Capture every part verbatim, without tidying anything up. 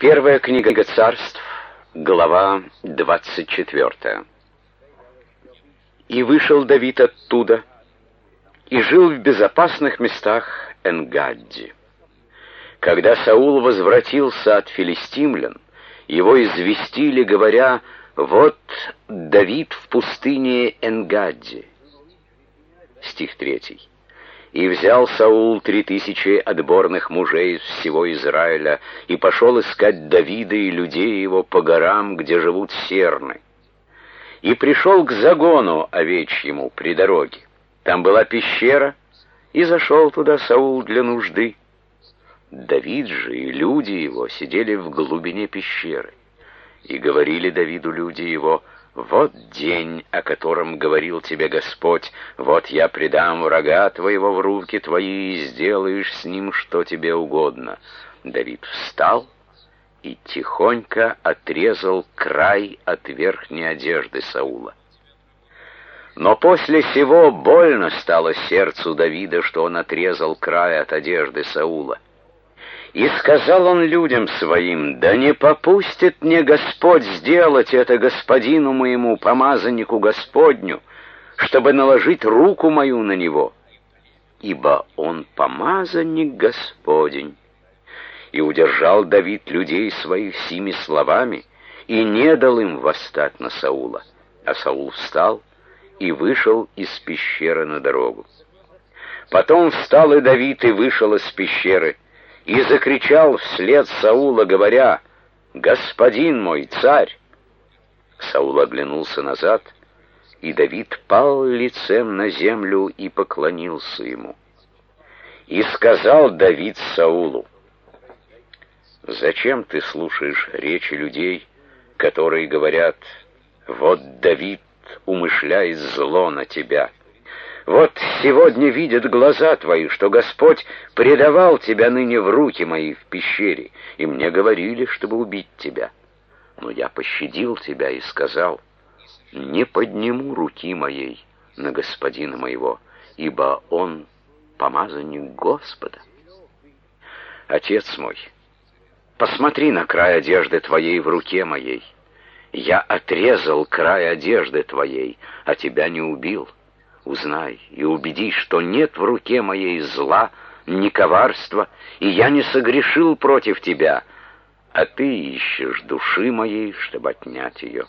Первая книга Царств, глава двадцать четвёртая. «И вышел Давид оттуда, и жил в безопасных местах Эн-Гадди. Когда Саул возвратился от филистимлян, его известили, говоря: вот Давид в пустыне Эн-Гадди». Стих третий. «И взял Саул три тысячи отборных мужей из всего Израиля, и пошел искать Давида и людей его по горам, где живут серны. И пришел к загону овечьему при дороге. Там была пещера, и зашел туда Саул для нужды. Давид же и люди его сидели в глубине пещеры. И говорили Давиду люди его: вот день, о котором говорил тебе Господь, вот я предам врага твоего в руки твои, и сделаешь с ним, что тебе угодно. Давид встал и тихонько отрезал край от верхней одежды Саула. Но после сего больно стало сердцу Давида, что он отрезал край от одежды Саула. И сказал он людям своим: да не попустит мне Господь сделать это господину моему, помазаннику Господню, чтобы наложить руку мою на него, ибо он помазанник Господень. И удержал Давид людей своих сими словами, и не дал им восстать на Саула. А Саул встал и вышел из пещеры на дорогу. Потом встал и Давид и вышел из пещеры, и закричал вслед Саула, говоря: «Господин мой, царь!» Саул оглянулся назад, и Давид пал лицем на землю и поклонился ему. И сказал Давид Саулу: «Зачем ты слушаешь речи людей, которые говорят: вот Давид умышляет зло на тебя? Вот сегодня видят глаза твои, что Господь предавал тебя ныне в руки мои в пещере, и мне говорили, чтобы убить тебя. Но я пощадил тебя и сказал: не подниму руки моей на господина моего, ибо он помазанник Господа. Отец мой, посмотри на край одежды твоей в руке моей. Я отрезал край одежды твоей, а тебя не убил. Узнай и убедись, что нет в руке моей зла, ни коварства, и я не согрешил против тебя, а ты ищешь души моей, чтобы отнять ее.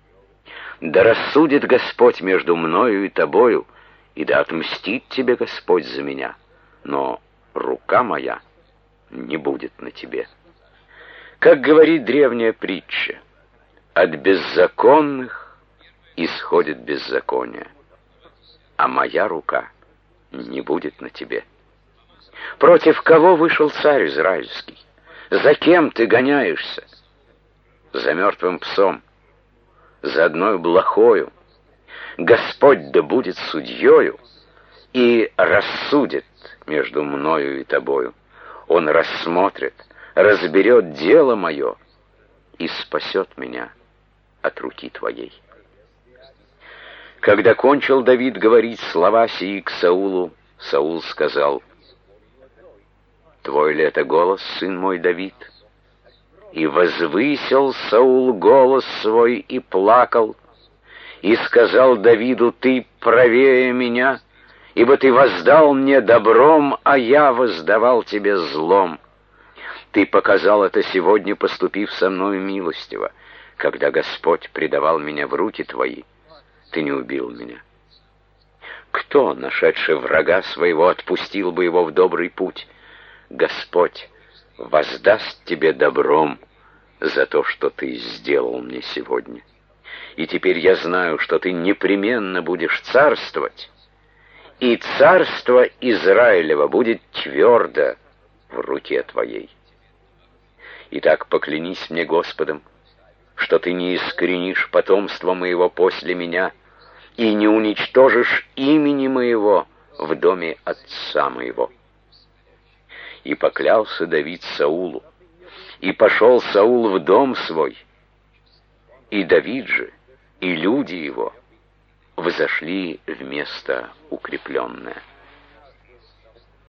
Да рассудит Господь между мною и тобою, и да отмстит тебе Господь за меня, но рука моя не будет на тебе». Как говорит древняя притча: от беззаконных исходит беззаконие, а моя рука не будет на тебе. Против кого вышел царь израильский? За кем ты гоняешься? За мертвым псом, за одной блохою. Господь да будет судьею и рассудит между мною и тобою. Он рассмотрит, разберет дело мое и спасет меня от руки твоей». Когда кончил Давид говорить слова сии к Саулу, Саул сказал: «Твой ли это голос, сын мой Давид?» И возвысил Саул голос свой и плакал, и сказал Давиду: «Ты правее меня, ибо ты воздал мне добром, а я воздавал тебе злом. Ты показал это сегодня, поступив со мною милостиво. Когда Господь предавал меня в руки твои, ты не убил меня. Кто, нашедший врага своего, отпустил бы его в добрый путь? Господь воздаст тебе добром за то, что ты сделал мне сегодня. И теперь я знаю, что ты непременно будешь царствовать, и царство Израилева будет твердо в руке твоей. Итак, поклянись мне Господом, что ты не искоренишь потомство моего после меня и не уничтожишь имени моего в доме отца моего». И поклялся Давид Саулу, и пошел Саул в дом свой, и Давид же, и люди его взошли в место укрепленное.